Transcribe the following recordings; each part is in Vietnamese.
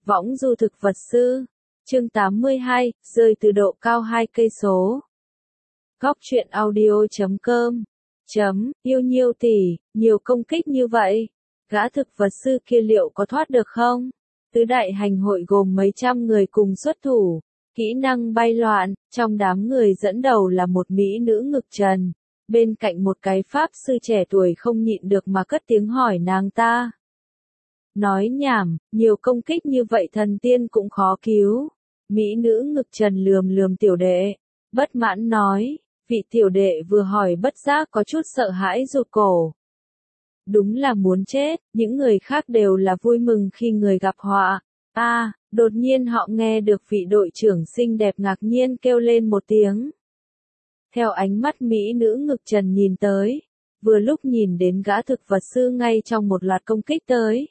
Võng du thực vật sư. Chương 82, rơi từ độ cao 2 cây số. Góc truyện audio.com. Yêu Nhiêu tỷ, nhiều công kích như vậy, gã thực vật sư kia liệu có thoát được không? Tứ đại hành hội gồm mấy trăm người cùng xuất thủ, kỹ năng bay loạn, trong đám người dẫn đầu là một mỹ nữ ngực trần, bên cạnh một cái pháp sư trẻ tuổi không nhịn được mà cất tiếng hỏi nàng ta. Nói nhảm, nhiều công kích như vậy thần tiên cũng khó cứu. Mỹ nữ ngực trần lườm lườm tiểu đệ, bất mãn nói, vị tiểu đệ vừa hỏi bất giác có chút sợ hãi rụt cổ. Đúng là muốn chết, những người khác đều là vui mừng khi người gặp họa. Đột nhiên họ nghe được vị đội trưởng xinh đẹp ngạc nhiên kêu lên một tiếng. Theo ánh mắt mỹ nữ ngực trần nhìn tới, vừa lúc nhìn đến gã thực vật sư ngay trong một loạt công kích tới.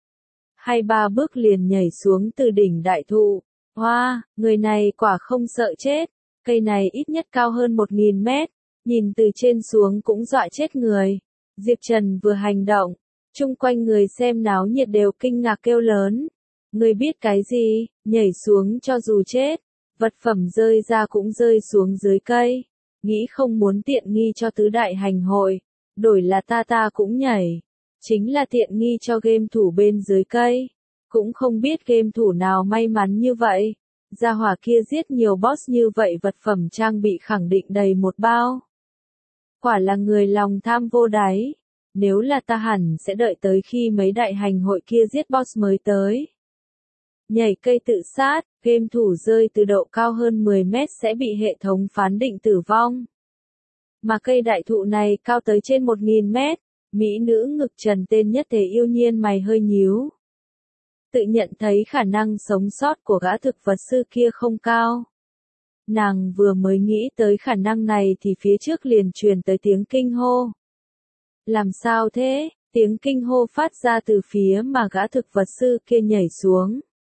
2-3 bước liền nhảy xuống từ đỉnh đại thụ. Wow, người này quả không sợ chết, cây này ít nhất cao hơn 1000 mét, nhìn từ trên xuống cũng dọa chết người. Diệp Trần vừa hành động, chung quanh người xem náo nhiệt đều kinh ngạc kêu lớn. Người biết cái gì, nhảy xuống cho dù chết, vật phẩm rơi ra cũng rơi xuống dưới cây. Nghĩ không muốn tiện nghi cho tứ đại hành hội, đổi là ta cũng nhảy. Chính là tiện nghi cho game thủ bên dưới cây. Cũng không biết game thủ nào may mắn như vậy. Gia hỏa kia giết nhiều boss như vậy vật phẩm trang bị khẳng định đầy một bao. Quả là người lòng tham vô đáy. Nếu là ta hẳn sẽ đợi tới khi mấy đại hành hội kia giết boss mới tới. Nhảy cây tự sát, game thủ rơi từ độ cao hơn 10 mét sẽ bị hệ thống phán định tử vong. Mà cây đại thụ này cao tới trên 1000 mét, mỹ nữ ngực trần tên nhất thể yêu nhiên mày hơi nhíu. Tự nhận thấy khả năng sống sót của gã thực vật sư kia không cao. Nàng vừa mới nghĩ tới khả năng này thì phía trước liền truyền tới tiếng kinh hô. Làm sao thế? Tiếng kinh hô phát ra từ phía mà gã thực vật sư kia nhảy xuống.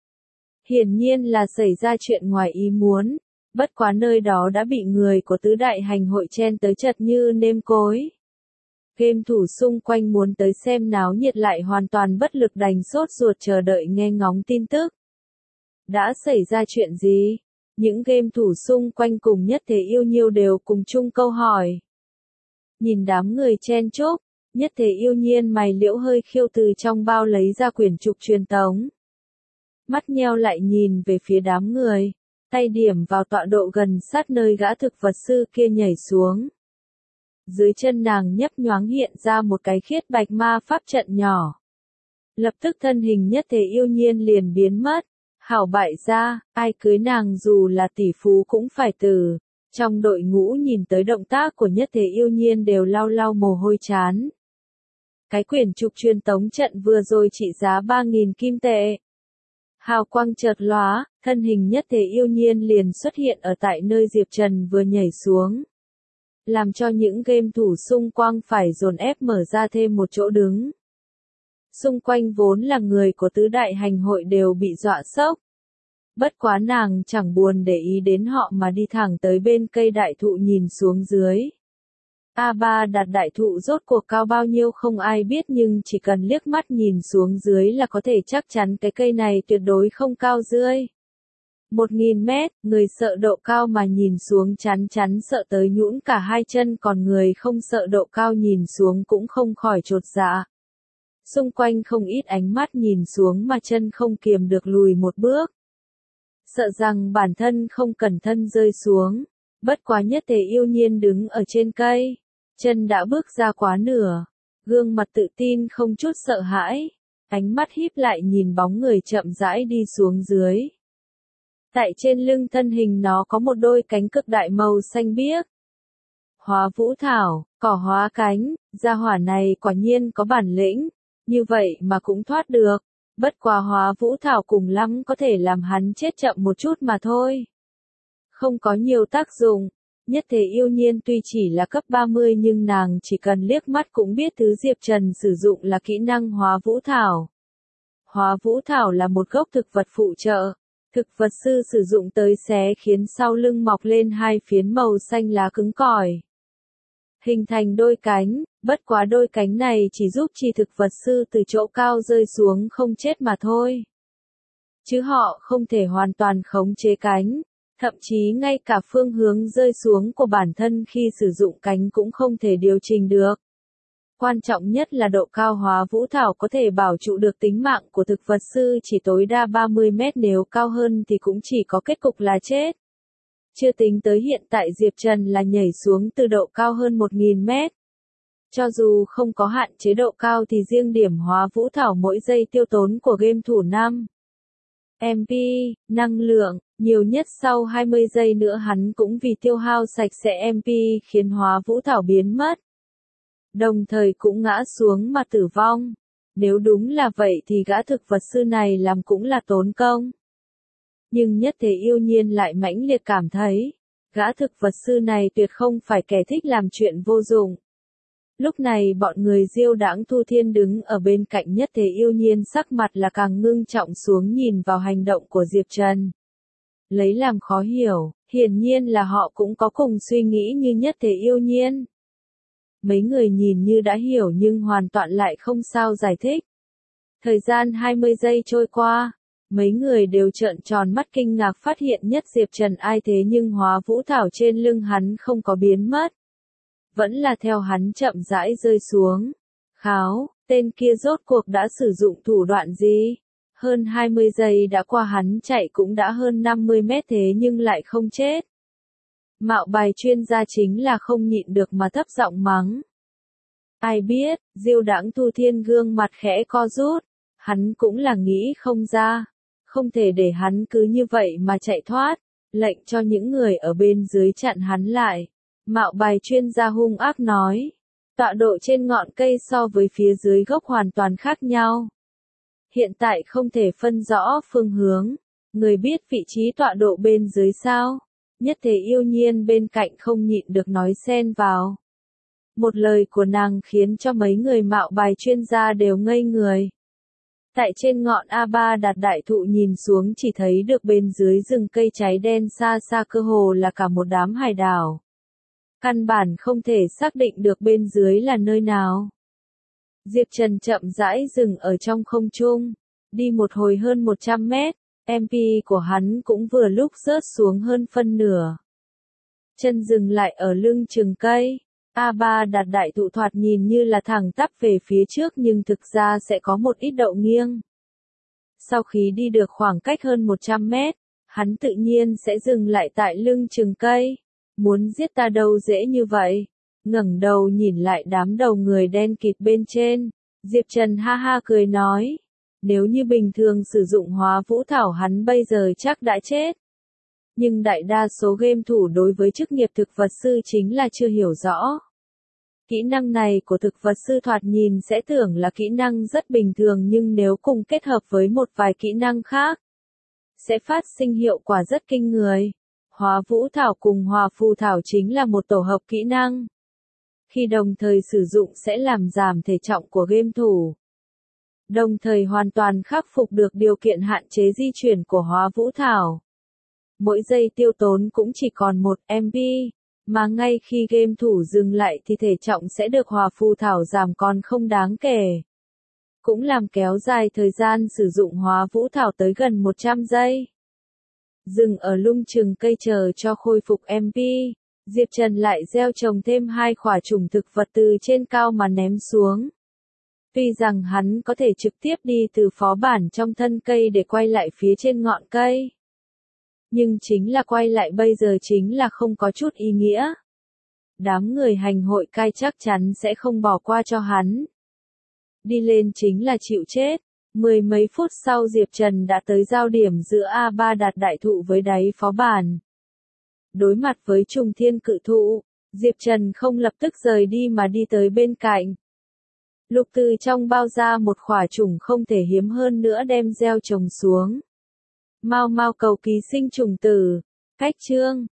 Hiển nhiên là xảy ra chuyện ngoài ý muốn, bất quá nơi đó đã bị người của tứ đại hành hội chen tới chật như nêm cối. Game thủ xung quanh muốn tới xem náo nhiệt lại hoàn toàn bất lực đành sốt ruột chờ đợi nghe ngóng tin tức. Đã xảy ra chuyện gì? Những game thủ xung quanh cùng nhất thể yêu nhiêu đều cùng chung câu hỏi. Nhìn đám người chen chúc, nhất thể yêu nhiên mày liễu hơi khiêu từ trong bao lấy ra quyển trục truyền tống. Mắt nheo lại nhìn về phía đám người, tay điểm vào tọa độ gần sát nơi gã thực vật sư kia nhảy xuống. Dưới chân nàng nhấp nhoáng hiện ra một cái khiết bạch ma pháp trận nhỏ. Lập tức thân hình nhất thể yêu nhiên liền biến mất. Hảo bại gia, ai cưới nàng dù là tỷ phú cũng phải từ. Trong đội ngũ nhìn tới động tác của nhất thể yêu nhiên đều lau lau mồ hôi chán. Cái quyển trục truyền tống trận vừa rồi trị giá 3000 kim tệ. Hào quang chợt lóa, thân hình nhất thể yêu nhiên liền xuất hiện ở tại nơi Diệp Trần vừa nhảy xuống. Làm cho những game thủ xung quanh phải dồn ép mở ra thêm một chỗ đứng. Xung quanh vốn là người của tứ đại hành hội đều bị dọa sốc. Bất quá nàng chẳng buồn để ý đến họ mà đi thẳng tới bên cây đại thụ nhìn xuống dưới. A3 đặt đại thụ rốt cuộc cao bao nhiêu không ai biết nhưng chỉ cần liếc mắt nhìn xuống dưới là có thể chắc chắn cái cây này tuyệt đối không cao dưới 1000 mét, người sợ độ cao mà nhìn xuống chắn sợ tới nhũn cả hai chân còn người không sợ độ cao nhìn xuống cũng không khỏi chột dạ. Xung quanh không ít ánh mắt nhìn xuống mà chân không kiềm được lùi một bước. Sợ rằng bản thân không cẩn thận rơi xuống, bất quá nhất thể yêu nhiên đứng ở trên cây, chân đã bước ra quá nửa, gương mặt tự tin không chút sợ hãi, ánh mắt híp lại nhìn bóng người chậm rãi đi xuống dưới. Tại trên lưng thân hình nó có một đôi cánh cực đại màu xanh biếc. Hóa vũ thảo, cỏ hóa cánh, gia hỏa này quả nhiên có bản lĩnh, như vậy mà cũng thoát được. Bất quá hóa vũ thảo cùng lắm có thể làm hắn chết chậm một chút mà thôi. Không có nhiều tác dụng, nhất thể yêu nhiên tuy chỉ là cấp 30 nhưng nàng chỉ cần liếc mắt cũng biết thứ Diệp Trần sử dụng là kỹ năng hóa vũ thảo. Hóa vũ thảo là một gốc thực vật phụ trợ, thực vật sư sử dụng tới xé khiến sau lưng mọc lên hai phiến màu xanh lá cứng cỏi. Hình thành đôi cánh, bất quá đôi cánh này chỉ giúp chi thực vật sư từ chỗ cao rơi xuống không chết mà thôi. chứ họ không thể hoàn toàn khống chế cánh, thậm chí ngay cả phương hướng rơi xuống của bản thân khi sử dụng cánh cũng không thể điều chỉnh được. Quan trọng nhất là độ cao hóa vũ thảo có thể bảo trụ được tính mạng của thực vật sư chỉ tối đa 30 mét, nếu cao hơn thì cũng chỉ có kết cục là chết. Chưa tính tới hiện tại Diệp Trần là nhảy xuống từ độ cao hơn 1.000 mét. Cho dù không có hạn chế độ cao thì riêng điểm hóa vũ thảo mỗi giây tiêu tốn của game thủ 5 MP, năng lượng, nhiều nhất sau 20 giây nữa hắn cũng vì tiêu hao sạch sẽ MP khiến hóa vũ thảo biến mất. Đồng thời cũng ngã xuống mà tử vong. Nếu đúng là vậy thì gã thực vật sư này làm cũng là tốn công. Nhưng Nhất Thế Yêu Nhiên lại mãnh liệt cảm thấy, gã thực vật sư này tuyệt không phải kẻ thích làm chuyện vô dụng. Lúc này bọn người Diêu Đãng Thu Thiên đứng ở bên cạnh Nhất Thế Yêu Nhiên, sắc mặt là càng ngưng trọng xuống nhìn vào hành động của Diệp Trần. Lấy làm khó hiểu, hiển nhiên là họ cũng có cùng suy nghĩ như Nhất Thế Yêu Nhiên. Mấy người nhìn như đã hiểu nhưng hoàn toàn lại không sao giải thích. Thời gian 20 giây trôi qua, mấy người đều trợn tròn mắt kinh ngạc phát hiện Nhất Diệp Trần ai thế nhưng hóa vũ thảo trên lưng hắn không có biến mất. Vẫn là theo hắn chậm rãi rơi xuống. Kháo, tên kia rốt cuộc đã sử dụng thủ đoạn gì? Hơn 20 giây đã qua, hắn chạy cũng đã hơn 50 mét thế nhưng lại không chết. Mạo Bài chuyên gia chính là không nhịn được mà thấp giọng mắng. Ai biết, Diêu Đãng Thu Thiên gương mặt khẽ co rút, hắn cũng là nghĩ không ra, không thể để hắn cứ như vậy mà chạy thoát, lệnh cho những người ở bên dưới chặn hắn lại. Mạo Bài chuyên gia hung ác nói, tọa độ trên ngọn cây so với phía dưới gốc hoàn toàn khác nhau. Hiện tại không thể phân rõ phương hướng, người biết vị trí tọa độ bên dưới sao? Nhất Thế Yêu Nhiên bên cạnh không nhịn được nói xen vào. Một lời của nàng khiến cho mấy người Mạo Bài chuyên gia đều ngây người. Tại trên ngọn A3 Đạt đại thụ nhìn xuống chỉ thấy được bên dưới rừng cây cháy đen xa xa cơ hồ là cả một đám hải đảo. Căn bản không thể xác định được bên dưới là nơi nào. Diệp Trần chậm rãi dừng ở trong không trung, đi một hồi hơn 100 mét, MP của hắn cũng vừa lúc rớt xuống hơn phân nửa. Chân dừng lại ở lưng chừng cây, A3 Đạt đại thụ thoạt nhìn như là thẳng tắp về phía trước nhưng thực ra sẽ có một ít đậu nghiêng. Sau khi đi được khoảng cách hơn 100 mét, hắn tự nhiên sẽ dừng lại tại lưng chừng cây. Muốn giết ta đâu dễ như vậy. Ngẩng đầu nhìn lại đám đầu người đen kịt bên trên, Diệp Trần ha ha cười nói, nếu như bình thường sử dụng hóa vũ thảo hắn bây giờ chắc đã chết. Nhưng đại đa số game thủ đối với chức nghiệp thực vật sư chính là chưa hiểu rõ. Kỹ năng này của thực vật sư thoạt nhìn sẽ tưởng là kỹ năng rất bình thường nhưng nếu cùng kết hợp với một vài kỹ năng khác, sẽ phát sinh hiệu quả rất kinh người. Hóa vũ thảo cùng hòa phù thảo chính là một tổ hợp kỹ năng. Khi đồng thời sử dụng sẽ làm giảm thể trọng của game thủ. Đồng thời hoàn toàn khắc phục được điều kiện hạn chế di chuyển của hóa vũ thảo. Mỗi giây tiêu tốn cũng chỉ còn 1 MB, mà ngay khi game thủ dừng lại thì thể trọng sẽ được hòa phù thảo giảm còn không đáng kể. Cũng làm kéo dài thời gian sử dụng hóa vũ thảo tới gần 100 giây. Dừng ở lung chừng cây chờ cho khôi phục MP, Diệp Trần lại gieo trồng thêm 2 quả chủng thực vật từ trên cao mà ném xuống. Tuy rằng hắn có thể trực tiếp đi từ phó bản trong thân cây để quay lại phía trên ngọn cây. Nhưng chính là quay lại bây giờ chính là không có chút ý nghĩa. Đám người hành hội cai chắc chắn sẽ không bỏ qua cho hắn. Đi lên chính là chịu chết. Mười mấy phút sau Diệp Trần đã tới giao điểm giữa A3 Đạt đại thụ với đáy phó bản. Đối mặt với trùng thiên cự thụ, Diệp Trần không lập tức rời đi mà đi tới bên cạnh. Lục từ trong bao ra một quả trùng không thể hiếm hơn nữa đem gieo trồng xuống. Mau mau cầu ký sinh trùng tử. Cách chương